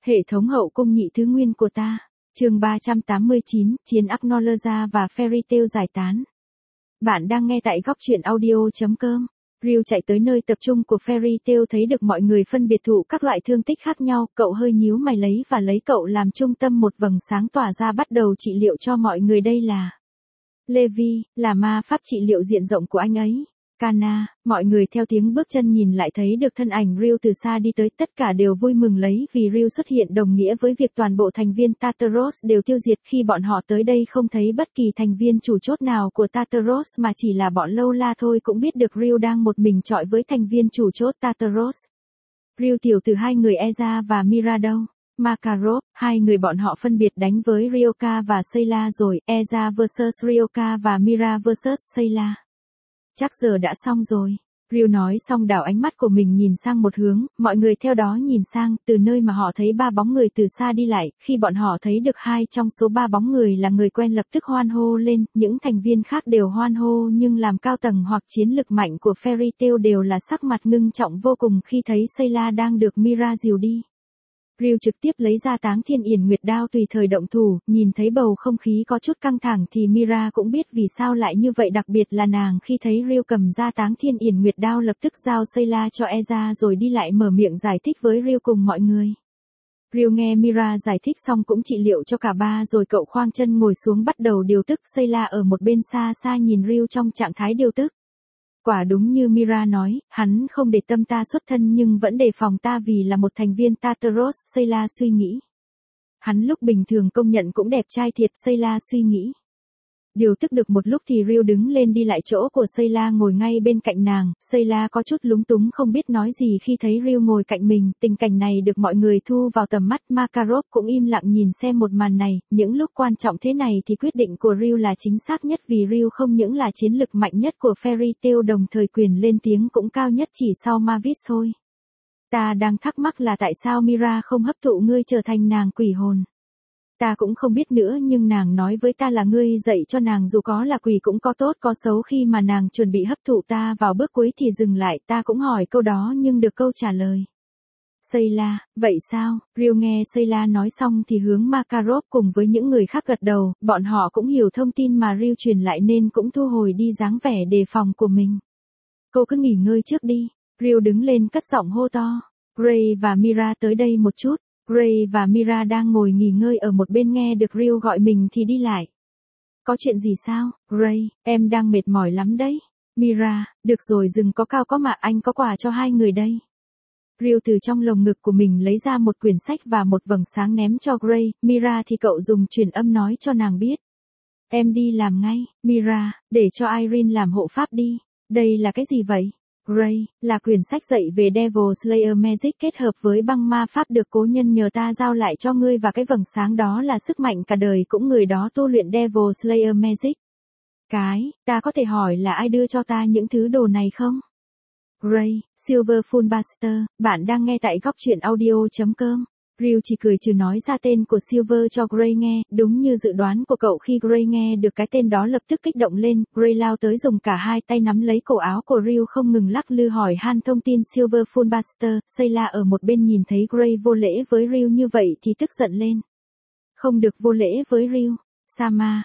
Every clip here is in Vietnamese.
Hệ thống hậu cung nhị thứ nguyên của ta. Chương 389, Chiến Acknowledge và Fairy Tail giải tán. Bạn đang nghe tại góc truyện audio.com. Ryu chạy tới nơi tập trung của Fairy Tail thấy được mọi người phân biệt thụ các loại thương tích khác nhau, cậu hơi nhíu mày lấy cậu làm trung tâm một vầng sáng tỏa ra bắt đầu trị liệu cho mọi người. Đây là Levi, là ma pháp trị liệu diện rộng của anh ấy. Kana, mọi người theo tiếng bước chân nhìn lại thấy được thân ảnh Ryu từ xa đi tới, tất cả đều vui mừng vì Ryu xuất hiện đồng nghĩa với việc toàn bộ thành viên Tartaros đều tiêu diệt. Khi bọn họ tới đây không thấy bất kỳ thành viên chủ chốt nào của Tartaros mà chỉ là bọn lâu la thôi cũng biết được Ryu đang một mình chọi với thành viên chủ chốt Tartaros. Ryu tiểu từ hai người Eza và Mira đâu? Makarov, hai người bọn họ phân biệt đánh với Ryoka và Sayla rồi, Eza vs Ryoka và Mira vs Sayla. Chắc giờ đã xong rồi. Ryu nói xong đảo ánh mắt của mình nhìn sang một hướng, mọi người theo đó nhìn sang, từ nơi mà họ thấy ba bóng người từ xa đi lại, khi bọn họ thấy được hai trong số ba bóng người là người quen lập tức hoan hô lên, những thành viên khác đều hoan hô nhưng làm cao tầng hoặc chiến lực mạnh của Fairy Tail đều là sắc mặt ngưng trọng vô cùng khi thấy Sayla đang được Mira dìu đi. Ryu trực tiếp lấy ra Táng Thiên Yển Nguyệt đao tùy thời động thủ, nhìn thấy bầu không khí có chút căng thẳng thì Mira cũng biết vì sao lại như vậy, đặc biệt là nàng khi thấy Ryu cầm ra Táng Thiên Yển Nguyệt đao lập tức giao Sayla cho Eza rồi đi lại mở miệng giải thích với Ryu cùng mọi người. Ryu nghe Mira giải thích xong cũng trị liệu cho cả ba rồi cậu khoang chân ngồi xuống bắt đầu điều tức. Sayla ở một bên xa xa nhìn Ryu trong trạng thái điều tức. Quả đúng như Mira nói, hắn không để tâm ta xuất thân nhưng vẫn đề phòng ta vì là một thành viên Tartaros, Sayla suy nghĩ. Hắn lúc bình thường công nhận cũng đẹp trai thiệt, Sayla suy nghĩ. Điều tức được một lúc thì Ryu đứng lên đi lại chỗ của Sayla ngồi ngay bên cạnh nàng, Sayla có chút lúng túng không biết nói gì khi thấy Ryu ngồi cạnh mình, tình cảnh này được mọi người thu vào tầm mắt. Makarov cũng im lặng nhìn xem một màn này, những lúc quan trọng thế này thì quyết định của Ryu là chính xác nhất vì Ryu không những là chiến lực mạnh nhất của Fairy Tail đồng thời quyền lên tiếng cũng cao nhất chỉ sau Mavis thôi. Ta đang thắc mắc là tại sao Mira không hấp thụ ngươi trở thành nàng quỷ hồn. Ta cũng không biết nữa nhưng nàng nói với ta là ngươi dạy cho nàng dù có là quỷ cũng có tốt có xấu, khi mà nàng chuẩn bị hấp thụ ta vào bước cuối thì dừng lại, ta cũng hỏi câu đó nhưng được câu trả lời. Sayla, vậy sao? Ryu nghe Sayla nói xong thì hướng Makarov cùng với những người khác gật đầu, bọn họ cũng hiểu thông tin mà Ryu truyền lại nên cũng thu hồi đi dáng vẻ đề phòng của mình. Cô cứ nghỉ ngơi trước đi. Ryu đứng lên cất giọng hô to. Gray và Mira tới đây một chút. Gray và Mira đang ngồi nghỉ ngơi ở một bên nghe được Ryu gọi mình thì đi lại. Có chuyện gì sao? Gray, em đang mệt mỏi lắm đấy. Mira, được rồi đừng có cao có mạ, anh có quà cho hai người đây. Ryu từ trong lồng ngực của mình lấy ra một quyển sách và một vầng sáng ném cho Gray, Mira thì cậu dùng truyền âm nói cho nàng biết. Em đi làm ngay. Mira, để cho Irene làm hộ pháp đi. Đây là cái gì vậy? Gray, là quyển sách dạy về Devil Slayer Magic kết hợp với băng ma pháp được cố nhân nhờ ta giao lại cho ngươi, và cái vầng sáng đó là sức mạnh cả đời cũng người đó tu luyện Devil Slayer Magic. Ta có thể hỏi là ai đưa cho ta những thứ đồ này không? Gray, Silver Full Buster, bạn đang nghe tại góc truyện audio.com. Ryu chỉ cười trừ nói ra tên của Silver cho Gray nghe, đúng như dự đoán của cậu khi Gray nghe được cái tên đó lập tức kích động lên, Gray lao tới dùng cả hai tay nắm lấy cổ áo của Ryu không ngừng lắc lư hỏi han thông tin Silver Full Buster. Sayla ở một bên nhìn thấy Gray vô lễ với Ryu như vậy thì tức giận lên. Không được vô lễ với Ryu. Sama,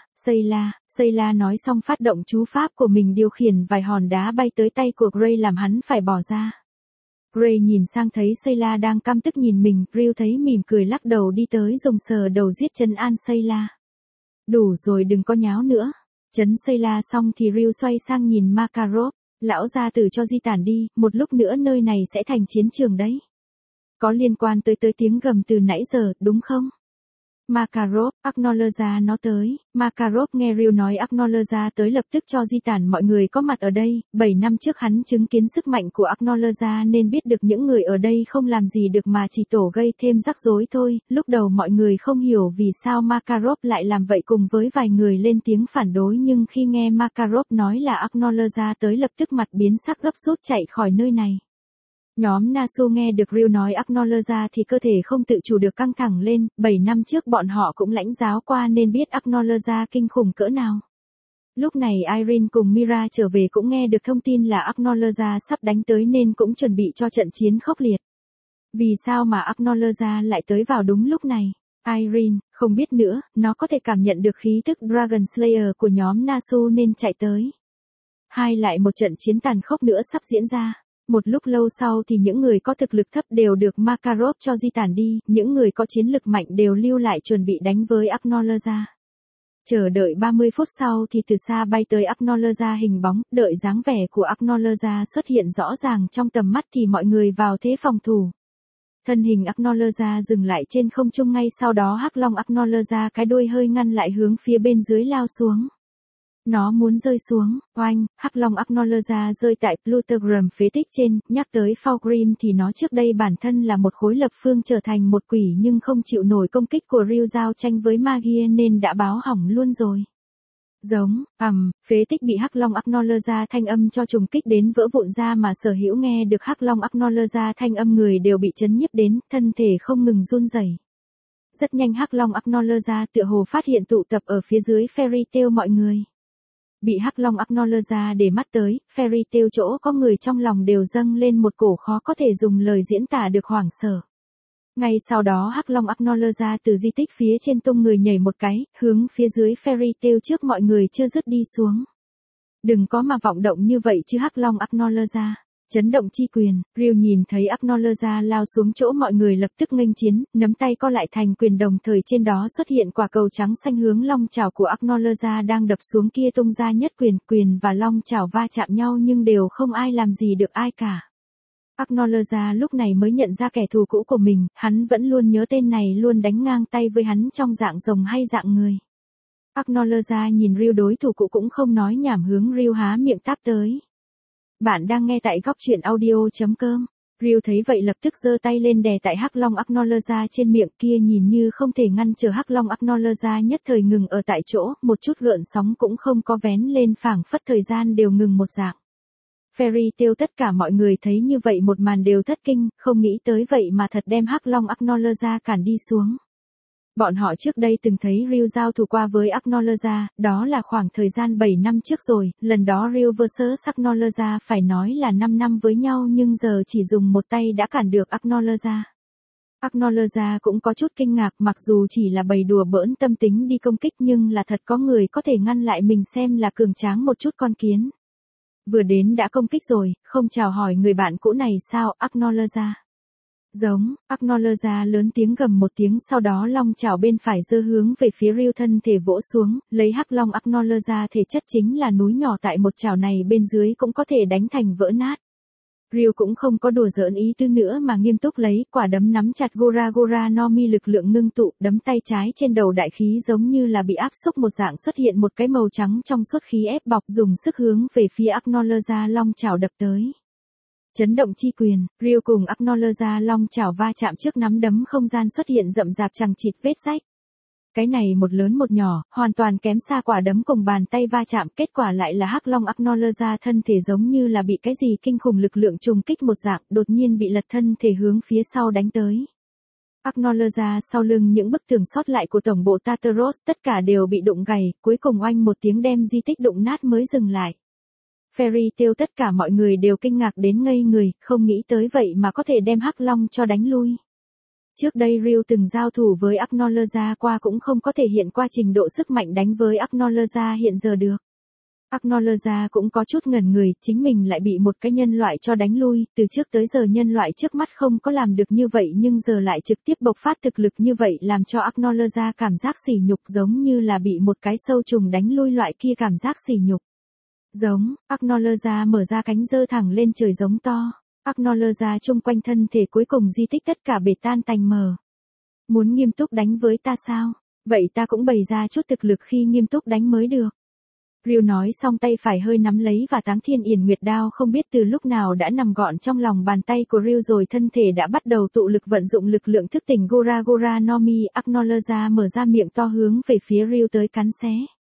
Sayla nói xong phát động chú pháp của mình điều khiển vài hòn đá bay tới tay của Gray làm hắn phải bỏ ra. Gray nhìn sang thấy Sayla đang căm tức nhìn mình, Ryu thấy mỉm cười lắc đầu đi tới dùng sờ đầu giết trấn an Sayla. Đủ rồi đừng có nháo nữa. Trấn Sayla xong thì Ryu xoay sang nhìn Makarov, lão gia tử cho di tản đi, một lúc nữa nơi này sẽ thành chiến trường đấy. Có liên quan tới tiếng gầm từ nãy giờ, đúng không? Makarov, Acknowledge nó tới. Makarov nghe Ryu nói Acknowledge tới lập tức cho di tản mọi người có mặt ở đây, 7 năm trước hắn chứng kiến sức mạnh của Acknowledge nên biết được những người ở đây không làm gì được mà chỉ tổ gây thêm rắc rối thôi. Lúc đầu mọi người không hiểu vì sao Makarov lại làm vậy cùng với vài người lên tiếng phản đối, nhưng khi nghe Makarov nói là Acknowledge tới lập tức mặt biến sắc gấp rút chạy khỏi nơi này. Nhóm Nasu nghe được Ryu nói Acknowledge thì cơ thể không tự chủ được căng thẳng lên, 7 năm trước bọn họ cũng lãnh giáo qua nên biết Acknowledge kinh khủng cỡ nào. Lúc này Irene cùng Mira trở về cũng nghe được thông tin là Acknowledge sắp đánh tới nên cũng chuẩn bị cho trận chiến khốc liệt. Vì sao mà Acknowledge lại tới vào đúng lúc này? Irene, không biết nữa, nó có thể cảm nhận được khí tức Dragon Slayer của nhóm Nasu nên chạy tới. Hai lại một trận chiến tàn khốc nữa sắp diễn ra. Một lúc lâu sau thì những người có thực lực thấp đều được Makarov cho di tản đi, những người có chiến lực mạnh đều lưu lại chuẩn bị đánh với Acknowledge. Chờ đợi 30 phút sau thì từ xa bay tới Acknowledge hình bóng, đợi dáng vẻ của Acknowledge xuất hiện rõ ràng trong tầm mắt thì mọi người vào thế phòng thủ. Thân hình Acknowledge dừng lại trên không trung ngay sau đó Hắc Long Acknowledge cái đuôi hơi ngăn lại hướng phía bên dưới lao xuống. Nó muốn rơi xuống, oanh, Hắc Long Acknowledge rơi tại Plutogrim phế tích trên, nhắc tới Fulgrim thì nó trước đây bản thân là một khối lập phương trở thành một quỷ nhưng không chịu nổi công kích của Ryu giao tranh với Magia nên đã báo hỏng luôn rồi. Giống, phế tích bị Hắc Long Acknowledge thanh âm cho trùng kích đến vỡ vụn ra mà sở hữu nghe được Hắc Long Acknowledge thanh âm người đều bị chấn nhiếp đến, thân thể không ngừng run rẩy. Rất nhanh Hắc Long Acknowledge tựa hồ phát hiện tụ tập ở phía dưới Fairy Tail mọi người. Bị Hắc Long Acknowledge để mắt tới, Fairy Tail chỗ có người trong lòng đều dâng lên một cổ khó có thể dùng lời diễn tả được hoảng sợ. Ngay sau đó Hắc Long Acknowledge từ di tích phía trên tung người nhảy một cái, hướng phía dưới Fairy Tail trước mọi người chưa dứt đi xuống. Đừng có mà vọng động như vậy chứ Hắc Long Acknowledge. Chấn động chi quyền, Ryu nhìn thấy Acknowledge lao xuống chỗ mọi người lập tức nghênh chiến, nắm tay co lại thành quyền đồng thời trên đó xuất hiện quả cầu trắng xanh hướng long chảo của Acknowledge đang đập xuống kia tung ra nhất quyền và long chảo va chạm nhau nhưng đều không ai làm gì được ai cả. Acknowledge lúc này mới nhận ra kẻ thù cũ của mình, hắn vẫn luôn nhớ tên này luôn đánh ngang tay với hắn trong dạng rồng hay dạng người. Acknowledge nhìn Ryu đối thủ cũ cũng không nói nhảm hướng Ryu há miệng táp tới. Bạn đang nghe tại góc truyện audio.com. Ryu thấy vậy lập tức giơ tay lên đè tại Hắc Long Acknowledge trên miệng kia nhìn như không thể ngăn trở Hắc Long Acknowledge nhất thời ngừng ở tại chỗ, một chút gợn sóng cũng không có vén lên phảng phất thời gian đều ngừng một dạng. Fairy Tail tất cả mọi người thấy như vậy một màn đều thất kinh, không nghĩ tới vậy mà thật đem Hắc Long Acknowledge cản đi xuống. Bọn họ trước đây từng thấy Ryu giao thủ qua với Acknowledge, đó là khoảng thời gian 7 năm trước rồi, lần đó Ryu vs Acknowledge phải nói là 5 năm với nhau nhưng giờ chỉ dùng một tay đã cản được Acknowledge. Acknowledge cũng có chút kinh ngạc mặc dù chỉ là bày đùa bỡn tâm tính đi công kích nhưng là thật có người có thể ngăn lại mình xem là cường tráng một chút con kiến. Vừa đến đã công kích rồi, không chào hỏi người bạn cũ này sao, Acknowledge. Giống, Acknowledge lớn tiếng gầm một tiếng sau đó long chảo bên phải giơ hướng về phía Ryu thân thể vỗ xuống, lấy Hắc Long Acknowledge thể chất chính là núi nhỏ tại một chảo này bên dưới cũng có thể đánh thành vỡ nát. Ryu cũng không có đùa giỡn ý tư nữa mà nghiêm túc lấy quả đấm nắm chặt Gora Gora no Mi lực lượng ngưng tụ, đấm tay trái trên đầu đại khí giống như là bị áp xúc một dạng xuất hiện một cái màu trắng trong suốt khí ép bọc dùng sức hướng về phía Acknowledge long chảo đập tới. Chấn động chi quyền, Ryu cùng Acknowledge long chảo va chạm trước nắm đấm không gian xuất hiện rậm rạp chằng chịt vết rách. Cái này một lớn một nhỏ, hoàn toàn kém xa quả đấm cùng bàn tay va chạm, kết quả lại là Hắc Long Acknowledge thân thể giống như là bị cái gì kinh khủng lực lượng trùng kích một dạng, đột nhiên bị lật thân thể hướng phía sau đánh tới. Acknowledge sau lưng những bức tường sót lại của tổng bộ Tartaros tất cả đều bị đụng gầy, cuối cùng oanh một tiếng đem di tích đụng nát mới dừng lại. Fairy Tail tất cả mọi người đều kinh ngạc đến ngây người, không nghĩ tới vậy mà có thể đem Hắc Long cho đánh lui. Trước đây Ryu từng giao thủ với Acknowledge qua cũng không có thể hiện qua trình độ sức mạnh đánh với Acknowledge hiện giờ được. Acknowledge cũng có chút ngẩn người, chính mình lại bị một cái nhân loại cho đánh lui, từ trước tới giờ nhân loại trước mắt không có làm được như vậy nhưng giờ lại trực tiếp bộc phát thực lực như vậy làm cho Acknowledge cảm giác sỉ nhục giống như là bị một cái sâu trùng đánh lui loại kia cảm giác sỉ nhục. Giống, Acknowledge mở ra cánh giơ thẳng lên trời giống to. Acknowledge chung quanh thân thể cuối cùng di tích tất cả bể tan tành mờ. Muốn nghiêm túc đánh với ta sao? Vậy ta cũng bày ra chút thực lực khi nghiêm túc đánh mới được. Ryu nói xong tay phải hơi nắm lấy và Táng Thiên Yển Nguyệt đao không biết từ lúc nào đã nằm gọn trong lòng bàn tay của Ryu rồi thân thể đã bắt đầu tụ lực vận dụng lực lượng thức tỉnh Gora Gora no Mi. Acknowledge mở ra miệng to hướng về phía Ryu tới cắn xé.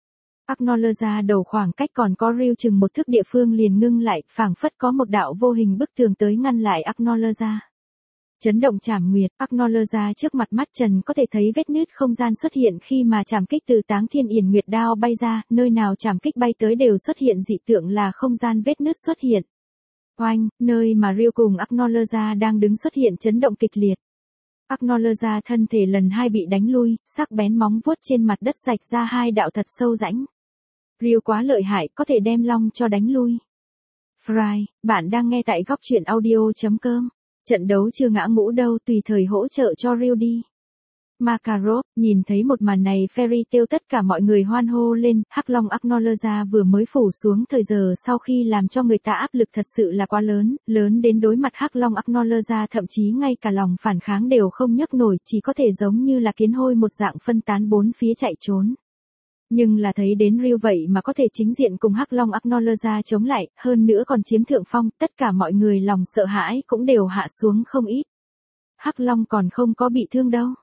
Acknowledge đầu khoảng cách còn có Ryu chừng một thước địa phương liền ngưng lại, phảng phất có một đạo vô hình bức tường tới ngăn lại Acknowledge. Chấn động chảm nguyệt, Acknowledge trước mặt mắt trần có thể thấy vết nứt không gian xuất hiện khi mà chảm kích từ Táng Thiên Yển Nguyệt đao bay ra, nơi nào chảm kích bay tới đều xuất hiện dị tượng là không gian vết nứt xuất hiện. Oanh, nơi mà Ryu cùng Acknowledge đang đứng xuất hiện chấn động kịch liệt. Acknowledge thân thể lần 2 bị đánh lui, sắc bén móng vuốt trên mặt đất rạch ra 2 đạo thật sâu rãnh. Ryu quá lợi hại, có thể đem Long cho đánh lui. Fry, bạn đang nghe tại góc truyện audio.com. Trận đấu chưa ngã ngũ đâu, tùy thời hỗ trợ cho Ryu đi. Makarov, nhìn thấy một màn này Fairy Tail tất cả mọi người hoan hô lên, Hắc Long Acknowledge vừa mới phủ xuống thời giờ sau khi làm cho người ta áp lực thật sự là quá lớn, lớn đến đối mặt Hắc Long Acknowledge thậm chí ngay cả lòng phản kháng đều không nhấc nổi, chỉ có thể giống như là kiến hôi một dạng phân tán bốn phía chạy trốn. Nhưng là thấy đến Ryu vậy mà có thể chính diện cùng Hắc Long Acknowledge chống lại, hơn nữa còn chiếm thượng phong, tất cả mọi người lòng sợ hãi cũng đều hạ xuống không ít. Hắc Long còn không có bị thương đâu.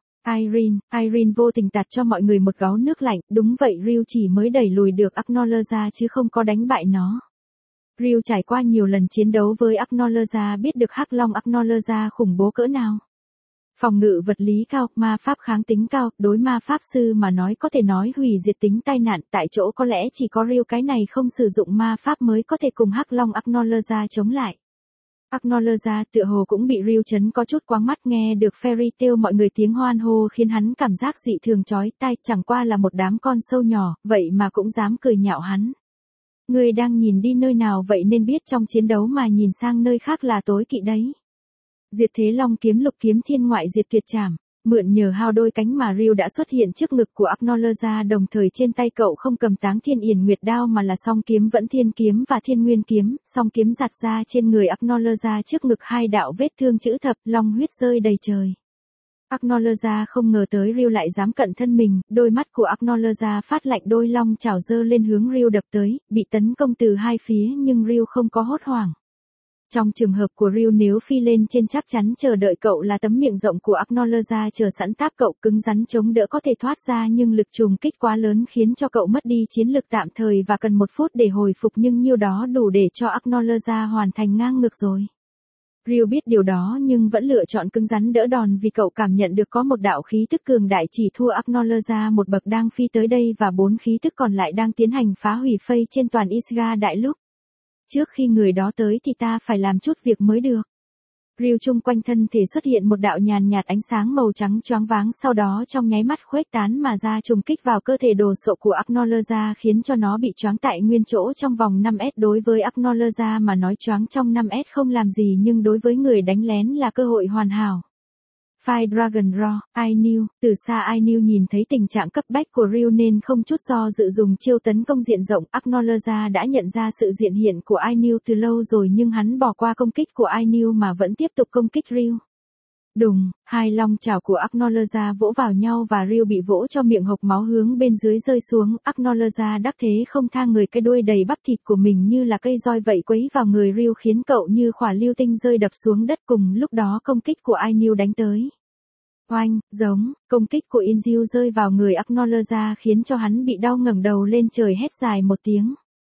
Irene vô tình tạt cho mọi người một gáo nước lạnh, đúng vậy Ryu chỉ mới đẩy lùi được Acknowledge chứ không có đánh bại nó. Ryu trải qua nhiều lần chiến đấu với Acknowledge biết được Hắc Long Acknowledge khủng bố cỡ nào. Phòng ngự vật lý cao, ma pháp kháng tính cao, đối ma pháp sư mà nói có thể nói hủy diệt tính tai nạn, tại chỗ có lẽ chỉ có Ryu cái này không sử dụng ma pháp mới có thể cùng Hắc Long Acknowledge chống lại. Acknowledge tựa hồ cũng bị Ryu chấn có chút quáng mắt, nghe được Fairy Tail mọi người tiếng hoan hô khiến hắn cảm giác dị thường chói tai, chẳng qua là một đám con sâu nhỏ, vậy mà cũng dám cười nhạo hắn. Người đang nhìn đi nơi nào vậy nên biết trong chiến đấu mà nhìn sang nơi khác là tối kỵ đấy. Diệt thế long kiếm lục kiếm thiên ngoại diệt tuyệt trảm. Mượn nhờ hao đôi cánh mà Ryu đã xuất hiện trước ngực của Acknowledge, đồng thời trên tay cậu không cầm Táng Thiên Yển Nguyệt đao mà là song kiếm Vẫn Thiên kiếm và Thiên Nguyên kiếm, song kiếm giạt ra trên người Acknowledge trước ngực 2 đạo vết thương chữ thập, long huyết rơi đầy trời. Acknowledge không ngờ tới Ryu lại dám cận thân mình, đôi mắt của Acknowledge phát lạnh, đôi long chảo giơ lên hướng Ryu đập tới, bị tấn công từ hai phía nhưng Ryu không có hốt hoảng. Trong trường hợp của Ryu nếu phi lên trên chắc chắn chờ đợi cậu là tấm miệng rộng của Acknowledge chờ sẵn táp cậu cứng rắn chống đỡ có thể thoát ra, nhưng lực trùng kích quá lớn khiến cho cậu mất đi chiến lực tạm thời và cần 1 phút để hồi phục, nhưng nhiêu đó đủ để cho Acknowledge hoàn thành ngang ngược rồi. Ryu biết điều đó nhưng vẫn lựa chọn cứng rắn đỡ đòn vì cậu cảm nhận được có một đạo khí tức cường đại chỉ thua Acknowledge một bậc đang phi tới đây và 4 khí tức còn lại đang tiến hành phá hủy phây trên toàn Isga đại lục. Trước khi người đó tới thì ta phải làm chút việc mới được. Ryu chung quanh thân thể xuất hiện một đạo nhàn nhạt ánh sáng màu trắng choáng váng, sau đó trong nháy mắt khuếch tán mà ra trùng kích vào cơ thể đồ sộ của Acknowledge khiến cho nó bị choáng tại nguyên chỗ trong vòng 5S. Đối với Acknowledge mà nói choáng trong 5S không làm gì, nhưng đối với người đánh lén là cơ hội hoàn hảo. Fire Dragon Raw, Ainew, từ xa Ainew nhìn thấy tình trạng cấp bách của Ryu nên không chút do dự dùng chiêu tấn công diện rộng. Acknowledge đã nhận ra sự hiện diện của Ainew từ lâu rồi nhưng hắn bỏ qua công kích của Ainew mà vẫn tiếp tục công kích Ryu. Đùng, 2 long chảo của Acknowledge vỗ vào nhau và Ryu bị vỗ cho miệng hộc máu hướng bên dưới rơi xuống. Acknowledge đắc thế không tha người, cái đuôi đầy bắp thịt của mình như là cây roi vậy quấy vào người Ryu khiến cậu như khỏa lưu tinh rơi đập xuống đất. Cùng lúc đó công kích của Ainew đánh tới. Oanh, giống, công kích của Inziu rơi vào người Acknowledge khiến cho hắn bị đau, ngẩng đầu lên trời hét dài một tiếng.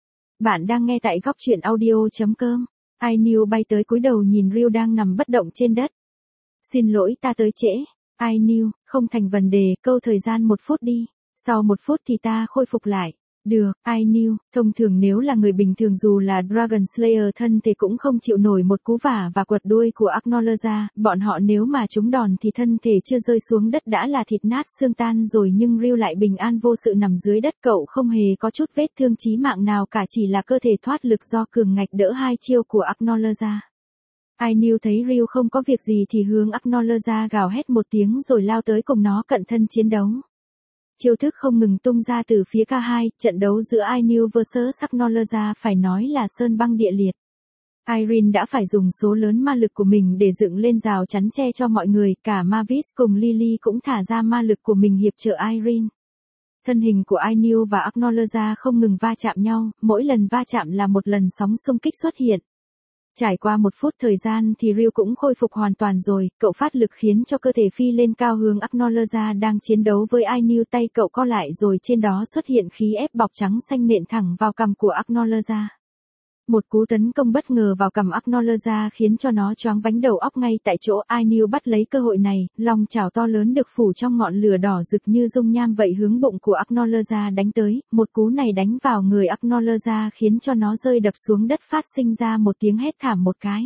Bạn đang nghe tại góc truyện audio.com. Ainew bay tới cúi đầu nhìn Ryu đang nằm bất động trên đất. Xin lỗi ta tới trễ. Ainew, không thành vấn đề, câu thời gian 1 phút đi. Sau 1 phút thì ta khôi phục lại. Được, Ainew, thông thường nếu là người bình thường dù là Dragon Slayer thân thì cũng không chịu nổi một cú vả và quật đuôi của Acknowledge, bọn họ nếu mà trúng đòn thì thân thể chưa rơi xuống đất đã là thịt nát xương tan rồi, nhưng Ryu lại bình an vô sự nằm dưới đất, cậu không hề có chút vết thương chí mạng nào cả, chỉ là cơ thể thoát lực do cường ngạch đỡ 2 chiêu của Acknowledge. Ainew thấy Ryu không có việc gì thì hướng Acknowledge gào hét một tiếng rồi lao tới cùng nó cận thân chiến đấu. Chiêu thức không ngừng tung ra từ phía K2, trận đấu giữa Ainew vs Acknowledge phải nói là sơn băng địa liệt. Irene đã phải dùng số lớn ma lực của mình để dựng lên rào chắn che cho mọi người, cả Mavis cùng Lily cũng thả ra ma lực của mình hiệp trợ Irene. Thân hình của Ainew và Acknowledge không ngừng va chạm nhau, mỗi lần va chạm là một lần sóng xung kích xuất hiện. Trải qua 1 phút thời gian thì Ryu cũng khôi phục hoàn toàn rồi, cậu phát lực khiến cho cơ thể phi lên cao hướng Acknowledge đang chiến đấu với Ainew, tay cậu co lại rồi trên đó xuất hiện khí ép bọc trắng xanh nện thẳng vào cằm của Acknowledge. Một cú tấn công bất ngờ vào cằm Acknowledge khiến cho nó choáng vánh đầu óc ngay tại chỗ. Ainiu bắt lấy cơ hội này, long chảo to lớn được phủ trong ngọn lửa đỏ rực như dung nham vậy hướng bụng của Acknowledge đánh tới. Một cú này đánh vào người Acknowledge khiến cho nó rơi đập xuống đất phát sinh ra một tiếng hét thảm một cái.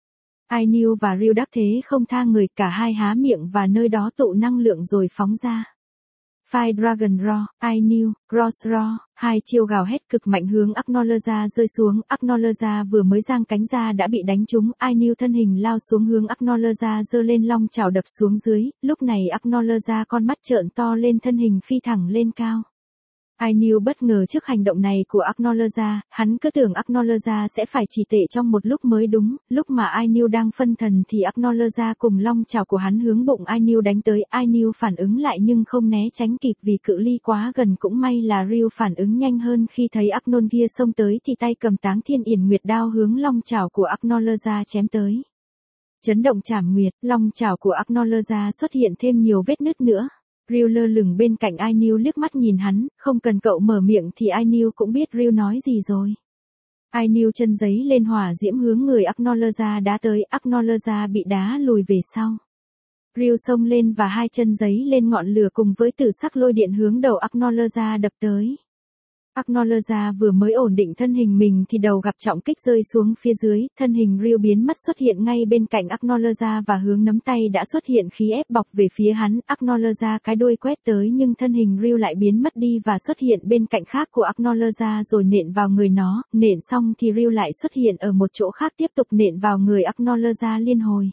Ainiu và Ryu đắc thế không tha người, cả hai há miệng và nơi đó tụ năng lượng rồi phóng ra. Fire Dragon Roar, Ainiu, Cross Roar, hai chiêu gào hét cực mạnh hướng Acknowledge rơi xuống. Acknowledge vừa mới giang cánh ra đã bị đánh trúng. Ainiu thân hình lao xuống hướng Acknowledge giơ lên long chảo đập xuống dưới. Lúc này Acknowledge con mắt trợn to lên, thân hình phi thẳng lên cao. Ainiu bất ngờ trước hành động này của Acknowledge, hắn cứ tưởng Acknowledge sẽ phải trì trệ trong một lúc mới đúng. Lúc mà Ainiu đang phân thần thì Acknowledge cùng long chảo của hắn hướng bụng Ainiu đánh tới. Ainiu phản ứng lại nhưng không né tránh kịp vì cự ly quá gần. Cũng may là Ryu phản ứng nhanh hơn, khi thấy Acknon kia xông tới thì tay cầm Táng Thiên Yển Nguyệt đao hướng long chảo của Acknowledge chém tới. Chấn động trảm nguyệt, long chảo của Acknowledge xuất hiện thêm nhiều vết nứt nữa. Ryu lơ lửng bên cạnh Ainiu liếc mắt nhìn hắn, không cần cậu mở miệng thì Ainiu cũng biết Ryu nói gì rồi. Ainiu chân giấy lên hỏa diễm hướng người Acknowledge đá tới. Acknowledge bị đá lùi về sau. Ryu xông lên và hai chân giấy lên ngọn lửa cùng với tử sắc lôi điện hướng đầu Acknowledge đập tới. Acknowledge vừa mới ổn định thân hình mình thì đầu gặp trọng kích rơi xuống phía dưới, thân hình Ryu biến mất xuất hiện ngay bên cạnh Acknowledge và hướng nắm tay đã xuất hiện khí ép bọc về phía hắn. Acknowledge cái đuôi quét tới nhưng thân hình Ryu lại biến mất đi và xuất hiện bên cạnh khác của Acknowledge rồi nện vào người nó. Nện xong thì Ryu lại xuất hiện ở một chỗ khác tiếp tục nện vào người Acknowledge liên hồi.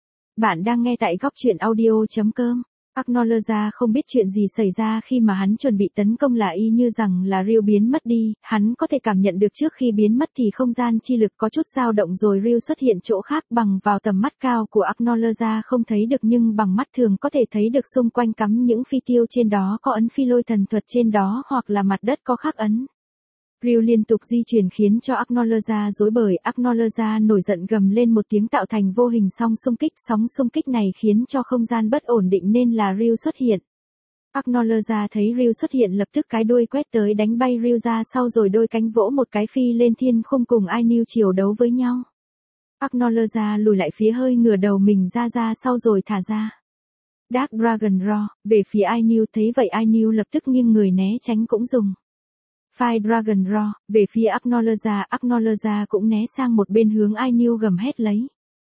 Bạn đang nghe tại góc truyện audio.com. Acknowledge không biết chuyện gì xảy ra khi mà hắn chuẩn bị tấn công là y như rằng là Ryu biến mất đi. Hắn có thể cảm nhận được trước khi biến mất thì không gian chi lực có chút dao động rồi Ryu xuất hiện chỗ khác. Bằng vào tầm mắt cao của Acknowledge không thấy được nhưng bằng mắt thường có thể thấy được xung quanh cắm những phi tiêu, trên đó có ấn phi lôi thần thuật trên đó hoặc là mặt đất có khắc ấn. Ryu liên tục di chuyển khiến cho Acknowledge rối bời. Acknowledge nổi giận gầm lên một tiếng tạo thành vô hình sóng xung kích. Sóng xung kích này khiến cho không gian bất ổn định nên là Ryu xuất hiện. Acknowledge thấy Ryu xuất hiện lập tức cái đuôi quét tới đánh bay Ryu ra sau rồi đôi cánh vỗ một cái phi lên thiên không cùng Ainiu chiều đấu với nhau. Acknowledge lùi lại phía hơi ngửa đầu mình ra sau rồi thả ra. Dark Dragon Roar, về phía Ainiu, thấy vậy Ainiu lập tức nghiêng người né tránh cũng dùng. Fire Dragon Roar, về phía Acknowledge cũng né sang một bên hướng Ainiu gầm hét lấy.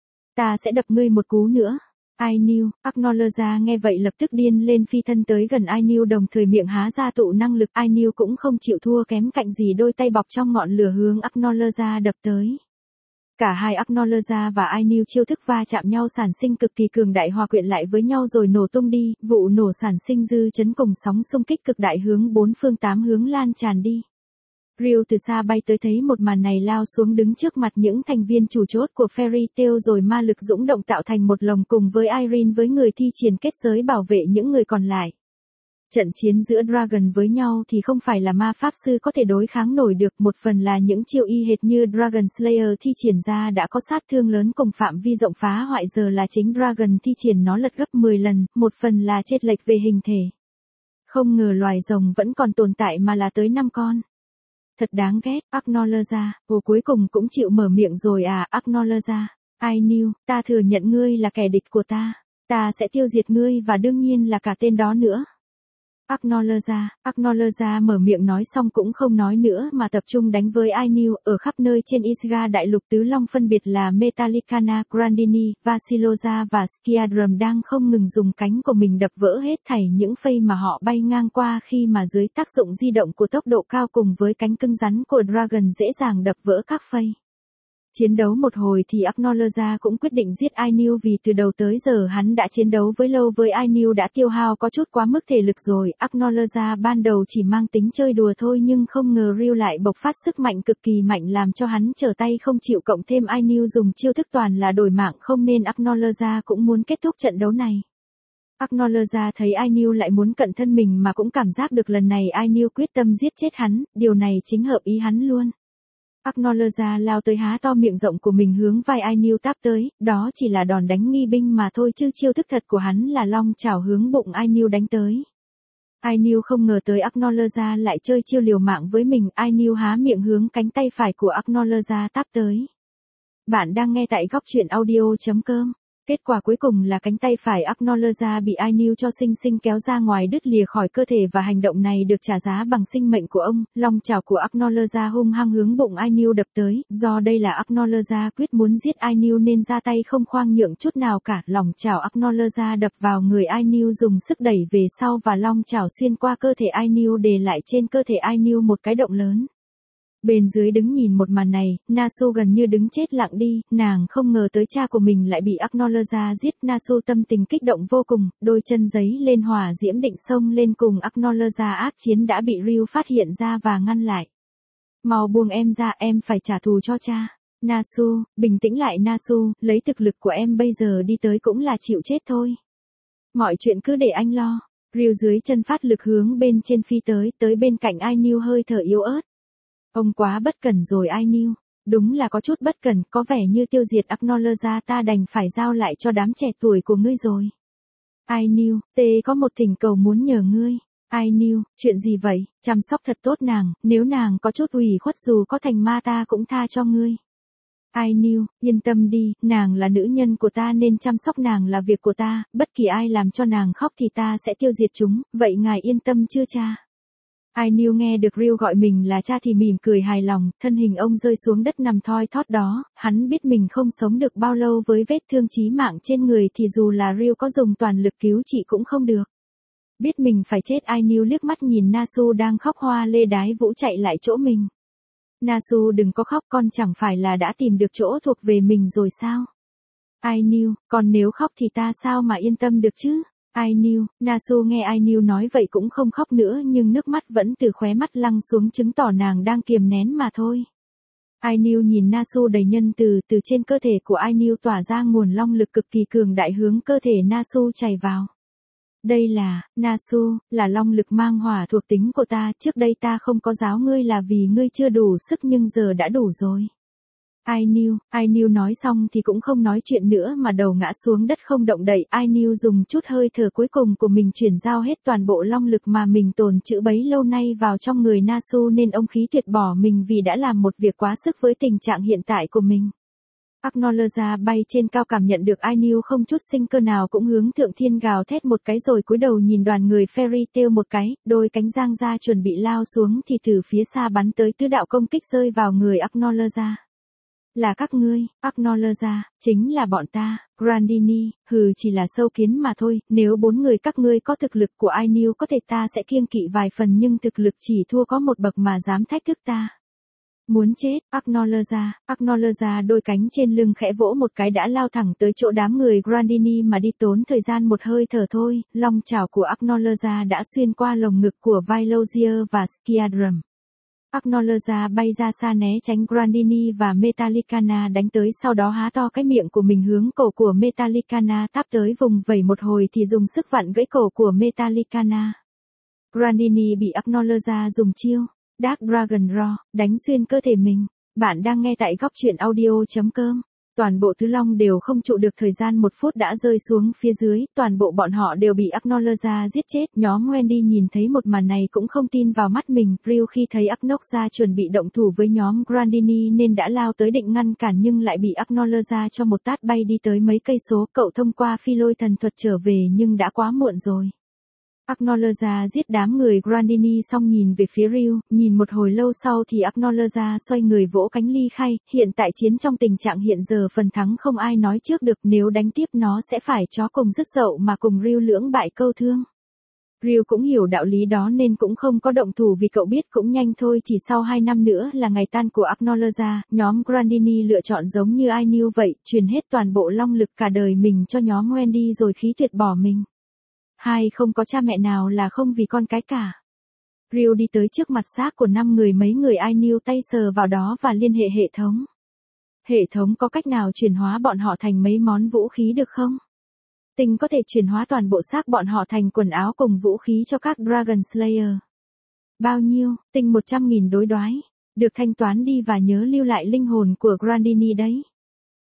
Ta sẽ đập ngươi một cú nữa. Ainiu, Acknowledge nghe vậy lập tức điên lên phi thân tới gần Ainiu đồng thời miệng há ra tụ năng lực. Ainiu cũng không chịu thua kém cạnh gì, đôi tay bọc trong ngọn lửa hướng Acknowledge đập tới. Cả hai Acknowledge và Ainiu chiêu thức va chạm nhau sản sinh cực kỳ cường đại hòa quyện lại với nhau rồi nổ tung đi. Vụ nổ sản sinh dư chấn cùng sóng xung kích cực đại hướng bốn phương tám hướng lan tràn đi. Ryu từ xa bay tới thấy một màn này lao xuống đứng trước mặt những thành viên chủ chốt của Fairy Tail rồi ma lực dũng động tạo thành một lồng cùng với Irene với người thi triển kết giới bảo vệ những người còn lại. Trận chiến giữa Dragon với nhau thì không phải là ma pháp sư có thể đối kháng nổi được, một phần là những chiêu y hệt như Dragon Slayer thi triển ra đã có sát thương lớn cùng phạm vi rộng phá hoại, giờ là chính Dragon thi triển nó lật gấp 10 lần, một phần là chênh lệch về hình thể. Không ngờ loài rồng vẫn còn tồn tại mà là tới 5 con. Thật đáng ghét. Acknowledge, cuối cùng cũng chịu mở miệng rồi à. Acknowledge, Ainiu, ta thừa nhận ngươi là kẻ địch của ta. Ta sẽ tiêu diệt ngươi và đương nhiên là cả tên đó nữa. Acknowledge mở miệng nói xong cũng không nói nữa mà tập trung đánh với Ainiu. Ở khắp nơi trên Isga đại lục tứ long phân biệt là Metallicana, Grandini, Vasiloza và Skiadrum đang không ngừng dùng cánh của mình đập vỡ hết thảy những phây mà họ bay ngang qua, khi mà dưới tác dụng di động của tốc độ cao cùng với cánh cứng rắn của Dragon dễ dàng đập vỡ các phây. Chiến đấu một hồi thì Acknowledge cũng quyết định giết Ainiu vì từ đầu tới giờ hắn đã chiến đấu lâu với Ainiu đã tiêu hao có chút quá mức thể lực rồi. Acknowledge ban đầu chỉ mang tính chơi đùa thôi nhưng không ngờ Ryu lại bộc phát sức mạnh cực kỳ mạnh làm cho hắn trở tay không chịu, cộng thêm Ainiu dùng chiêu thức toàn là đổi mạng không nên Acknowledge cũng muốn kết thúc trận đấu này. Acknowledge thấy Ainiu lại muốn cận thân mình mà cũng cảm giác được lần này Ainiu quyết tâm giết chết hắn, điều này chính hợp ý hắn luôn. Acknowledge lao tới há to miệng rộng của mình hướng vai Ainiu táp tới, đó chỉ là đòn đánh nghi binh mà thôi chứ chiêu thức thật của hắn là long chảo hướng bụng Ainiu đánh tới. Ainew không ngờ tới Acknowledge lại chơi chiêu liều mạng với mình. Ainew há miệng hướng cánh tay phải của Acknowledge táp tới. Bạn đang nghe tại góc truyện audio.com. Kết quả cuối cùng là cánh tay phải Acknowledge bị Ainew cho xinh xinh kéo ra ngoài, đứt lìa khỏi cơ thể, và hành động này được trả giá bằng sinh mệnh của ông. Long chảo của Acknowledge hung hăng hướng bụng Ainew đập tới. Do đây là Acknowledge quyết muốn giết Ainew nên ra tay không khoang nhượng chút nào cả. Long chảo Acknowledge đập vào người Ainew dùng sức đẩy về sau, và long chảo xuyên qua cơ thể Ainew để lại trên cơ thể Ainew một cái động lớn. Bên dưới đứng nhìn một màn này, Nasu gần như đứng chết lặng đi. Nàng không ngờ tới cha của mình lại bị Acknowledge giết. Nasu tâm tình kích động vô cùng, đôi chân giấy lên hỏa diễm định xông lên cùng Acknowledge ác chiến, đã bị Ryu phát hiện ra và ngăn lại. Mau buông em ra, em phải trả thù cho cha. Nasu, bình tĩnh lại Nasu, lấy thực lực của em bây giờ đi tới cũng là chịu chết thôi. Mọi chuyện cứ để anh lo. Ryu dưới chân phát lực hướng bên trên phi tới bên cạnh Ainew hơi thở yếu ớt. Ông quá bất cẩn rồi Ainew. Đúng là có chút bất cẩn, có vẻ như tiêu diệt Acknowledge ta đành phải giao lại cho đám trẻ tuổi của ngươi rồi. Ainew, tê có một thỉnh cầu muốn nhờ ngươi. Ainew, chuyện gì vậy? Chăm sóc thật tốt nàng, nếu nàng có chút ủy khuất dù có thành ma ta cũng tha cho ngươi. Ainew, yên tâm đi, nàng là nữ nhân của ta nên chăm sóc nàng là việc của ta, bất kỳ ai làm cho nàng khóc thì ta sẽ tiêu diệt chúng, vậy ngài yên tâm chưa cha? Ainew nghe được Ryu gọi mình là cha thì mỉm cười hài lòng, thân hình ông rơi xuống đất nằm thoi thóp đó. Hắn biết mình không sống được bao lâu với vết thương chí mạng trên người, thì dù là Ryu có dùng toàn lực cứu trị cũng không được. Biết mình phải chết, Ainew liếc mắt nhìn Nasu đang khóc hoa lê đái vũ chạy lại chỗ mình. Nasu đừng có khóc, con chẳng phải là đã tìm được chỗ thuộc về mình rồi sao? Ainew, còn nếu khóc thì ta sao mà yên tâm được chứ? Ainew, Nasu nghe Ainew nói vậy cũng không khóc nữa, nhưng nước mắt vẫn từ khóe mắt lăn xuống, chứng tỏ nàng đang kiềm nén mà thôi. Ainew nhìn Nasu đầy nhân từ, từ trên cơ thể của Ainew tỏa ra nguồn long lực cực kỳ cường đại hướng cơ thể Nasu chảy vào. Đây là, Nasu, là long lực mang hỏa thuộc tính của ta, trước đây ta không có giáo ngươi là vì ngươi chưa đủ sức nhưng giờ đã đủ rồi. Ainew nói xong thì cũng không nói chuyện nữa mà đầu ngã xuống đất không động đậy. Ainew dùng chút hơi thở cuối cùng của mình chuyển giao hết toàn bộ long lực mà mình tồn trữ bấy lâu nay vào trong người Nasu, nên ông khí tuyệt bỏ mình vì đã làm một việc quá sức với tình trạng hiện tại của mình. Acknowledge bay trên cao cảm nhận được Ainew không chút sinh cơ nào cũng hướng thượng thiên gào thét một cái rồi cúi đầu nhìn đoàn người Fairy Tail một cái, đôi cánh giang ra chuẩn bị lao xuống thì từ phía xa bắn tới tứ đạo công kích rơi vào người Acknowledge. Là các ngươi, Acknowledge, chính là bọn ta, Grandini, chỉ là sâu kiến mà thôi, nếu 4 người các ngươi có thực lực của Ainew có thể ta sẽ kiêng kỵ vài phần, nhưng thực lực chỉ thua có một bậc mà dám thách thức ta. Muốn chết, Acknowledge đôi cánh trên lưng khẽ vỗ một cái đã lao thẳng tới chỗ đám người Grandini mà đi, tốn thời gian một hơi thở thôi, long chảo của Acknowledge đã xuyên qua lồng ngực của Vailozier và Skiadrum. Acknowledge bay ra xa né tránh Grandini và Metallicana đánh tới, sau đó há to cái miệng của mình hướng cổ của Metallicana táp tới, vùng vẩy một hồi thì dùng sức vặn gãy cổ của Metallicana. Grandini bị Acknowledge dùng chiêu Dark Dragon Raw đánh xuyên cơ thể mình. Bạn đang nghe tại góc truyện audio.com. Toàn bộ Tứ Long đều không trụ được thời gian 1 phút đã rơi xuống phía dưới, toàn bộ bọn họ đều bị Acknowledge giết chết. Nhóm Wendy nhìn thấy một màn này cũng không tin vào mắt mình. Ryu khi thấy Acknowledge chuẩn bị động thủ với nhóm Grandini nên đã lao tới định ngăn cản, nhưng lại bị Acknowledge cho một tát bay đi tới mấy cây số. Cậu thông qua phi lôi thần thuật trở về nhưng đã quá muộn rồi. Acknowledge giết đám người Grandini xong nhìn về phía Ryu, nhìn một hồi lâu sau thì Acknowledge xoay người vỗ cánh ly khai. Hiện tại chiến trong tình trạng hiện giờ phần thắng không ai nói trước được, nếu đánh tiếp nó sẽ phải chó cùng rứt dậu mà cùng Ryu lưỡng bại câu thương. Ryu cũng hiểu đạo lý đó nên cũng không có động thủ, vì cậu biết cũng nhanh thôi, chỉ sau 2 năm nữa là ngày tan của Acknowledge. Nhóm Grandini lựa chọn giống như Ainew vậy, truyền hết toàn bộ long lực cả đời mình cho nhóm Wendy rồi khí tuyệt bỏ mình. Hai không có cha mẹ nào là không vì con cái cả. Ryu đi tới trước mặt xác của 5 người, mấy người Ainew tay sờ vào đó và liên hệ hệ thống. Hệ thống có cách nào chuyển hóa bọn họ thành mấy món vũ khí được không? Tinh có thể chuyển hóa toàn bộ xác bọn họ thành quần áo cùng vũ khí cho các Dragon Slayer. Bao nhiêu? Tinh 100.000 đối đoái. Được thanh toán đi, và nhớ lưu lại linh hồn của Grandini đấy.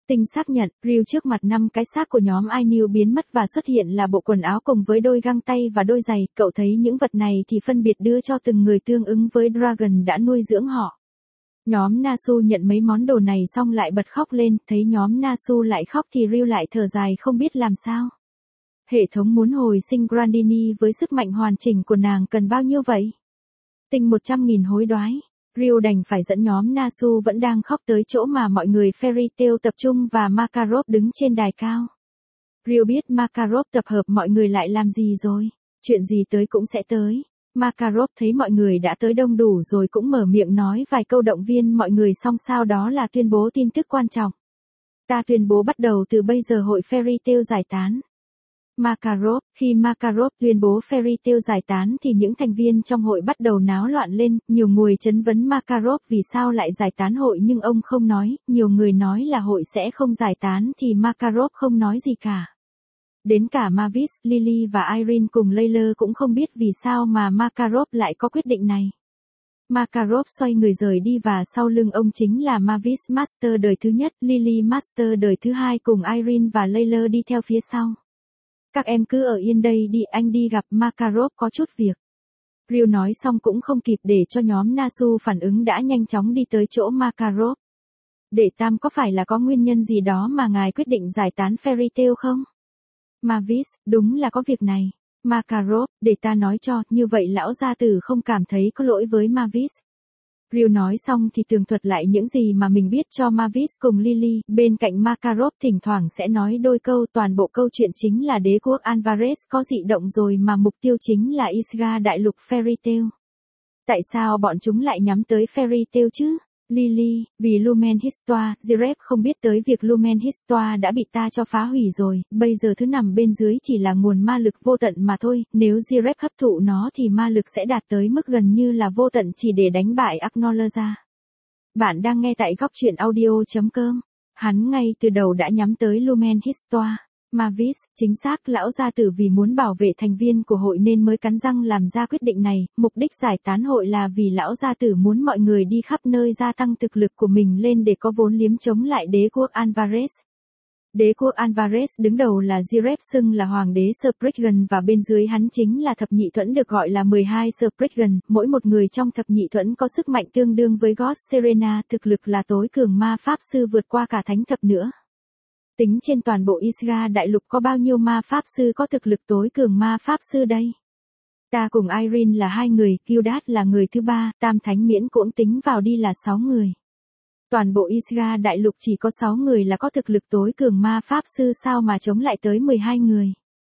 Tinh xác nhận, Ryu trước mặt 5 cái xác của nhóm iNew biến mất và xuất hiện là bộ quần áo cùng với đôi găng tay và đôi giày, cậu thấy những vật này thì phân biệt đưa cho từng người tương ứng với Dragon đã nuôi dưỡng họ. Nhóm Nasu nhận mấy món đồ này xong lại bật khóc lên, thấy nhóm Nasu lại khóc thì Ryu lại thở dài không biết làm sao. Hệ thống muốn hồi sinh Grandini với sức mạnh hoàn chỉnh của nàng cần bao nhiêu vậy? Tinh 100.000 hối đoái. Ryu đành phải dẫn nhóm Nasu vẫn đang khóc tới chỗ mà mọi người Fairy Tail tập trung và Makarov đứng trên đài cao. Ryu biết Makarov tập hợp mọi người lại làm gì rồi. Chuyện gì tới cũng sẽ tới. Makarov thấy mọi người đã tới đông đủ rồi cũng mở miệng nói vài câu động viên mọi người xong sau đó là tuyên bố tin tức quan trọng. Ta tuyên bố bắt đầu từ bây giờ hội Fairy Tail giải tán. Makarov, khi Makarov tuyên bố Fairy Tail giải tán thì những thành viên trong hội bắt đầu náo loạn lên, nhiều người chất vấn Makarov vì sao lại giải tán hội nhưng ông không nói, nhiều người nói là hội sẽ không giải tán thì Makarov không nói gì cả. Đến cả Mavis, Lily và Irene cùng Layla cũng không biết vì sao mà Makarov lại có quyết định này. Makarov xoay người rời đi và sau lưng ông chính là Mavis Master đời thứ nhất, Lily Master đời thứ hai cùng Irene và Layla đi theo phía sau. Các em cứ ở yên đây đi, anh đi gặp Makarov có chút việc. Ryu nói xong cũng không kịp để cho nhóm Nasu phản ứng đã nhanh chóng đi tới chỗ Makarov. Đệ tam có phải là có nguyên nhân gì đó mà ngài quyết định giải tán Fairy Tail không? Mavis, đúng là có việc này. Makarov, để ta nói cho, như vậy lão gia tử không cảm thấy có lỗi với Mavis. Ryu nói xong thì tường thuật lại những gì mà mình biết cho Mavis cùng Lily, bên cạnh Makarov thỉnh thoảng sẽ nói đôi câu, toàn bộ câu chuyện chính là đế quốc Alvarez có dị động rồi mà mục tiêu chính là Isga đại lục Fairy Tail. Tại sao bọn chúng lại nhắm tới Fairy Tail chứ? Lily, vì Lumen Histoire, Zirep không biết tới việc Lumen Histoire đã bị ta cho phá hủy rồi, bây giờ thứ nằm bên dưới chỉ là nguồn ma lực vô tận mà thôi, nếu Zirep hấp thụ nó thì ma lực sẽ đạt tới mức gần như là vô tận chỉ để đánh bại Agnoloza. Bạn đang nghe tại góc truyện audio.com. Hắn ngay từ đầu đã nhắm tới Lumen Histoire. Mavis, chính xác lão gia tử vì muốn bảo vệ thành viên của hội nên mới cắn răng làm ra quyết định này, mục đích giải tán hội là vì lão gia tử muốn mọi người đi khắp nơi gia tăng thực lực của mình lên để có vốn liếm chống lại đế quốc Alvarez. Đế quốc Alvarez đứng đầu là Zirep xưng là hoàng đế Spriggan và bên dưới hắn chính là thập nhị thuẫn được gọi là 12 Spriggan, mỗi một người trong thập nhị thuẫn có sức mạnh tương đương với God Serena, thực lực là tối cường ma pháp sư vượt qua cả thánh thập nữa. Tính trên toàn bộ Isga đại lục có bao nhiêu ma pháp sư có thực lực tối cường ma pháp sư đây? Ta cùng Irene là 2 người, Gildat là người thứ 3, Tam Thánh miễn cưỡng tính vào đi là 6 người. Toàn bộ Isga đại lục chỉ có 6 người là có thực lực tối cường ma pháp sư sao mà chống lại tới 12 người.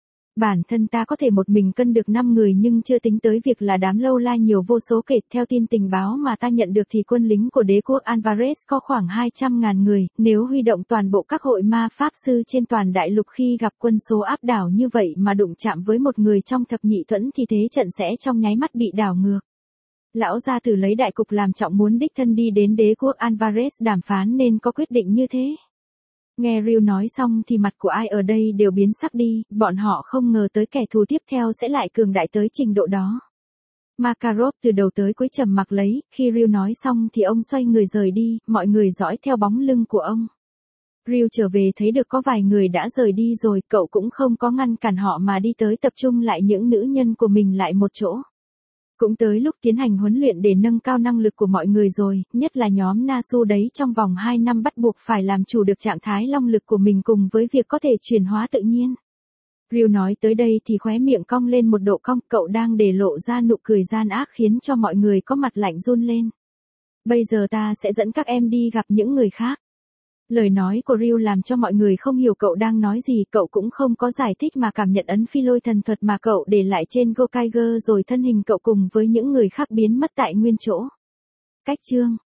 Bản thân ta có thể một mình cân được 5 người nhưng chưa tính tới việc là đám lâu la nhiều vô số kể. Theo tin tình báo mà ta nhận được thì quân lính của đế quốc Alvarez có khoảng 200.000 người, nếu huy động toàn bộ các hội ma pháp sư trên toàn đại lục khi gặp quân số áp đảo như vậy mà đụng chạm với một người trong thập nhị thuẫn thì thế trận sẽ trong nháy mắt bị đảo ngược. Lão gia tử lấy đại cục làm trọng muốn đích thân đi đến đế quốc Alvarez đàm phán nên có quyết định như thế. Nghe Ryu nói xong thì mặt của ai ở đây đều biến sắc đi, bọn họ không ngờ tới kẻ thù tiếp theo sẽ lại cường đại tới trình độ đó. Makarov từ đầu tới cuối trầm mặc lấy, khi Ryu nói xong thì ông xoay người rời đi, mọi người dõi theo bóng lưng của ông. Ryu trở về thấy được có vài người đã rời đi rồi, cậu cũng không có ngăn cản họ mà đi tới tập trung lại những nữ nhân của mình lại một chỗ. Cũng tới lúc tiến hành huấn luyện để nâng cao năng lực của mọi người rồi, nhất là nhóm Nasu đấy trong vòng 2 năm bắt buộc phải làm chủ được trạng thái long lực của mình cùng với việc có thể chuyển hóa tự nhiên. Ryu nói tới đây thì khóe miệng cong lên một độ cong, cậu đang để lộ ra nụ cười gian ác khiến cho mọi người có mặt lạnh run lên. Bây giờ ta sẽ dẫn các em đi gặp những người khác. Lời nói của Ryu làm cho mọi người không hiểu cậu đang nói gì, cậu cũng không có giải thích mà cảm nhận ấn phi lôi thần thuật mà cậu để lại trên Gokaiger rồi thân hình cậu cùng với những người khác biến mất tại nguyên chỗ. Cách chương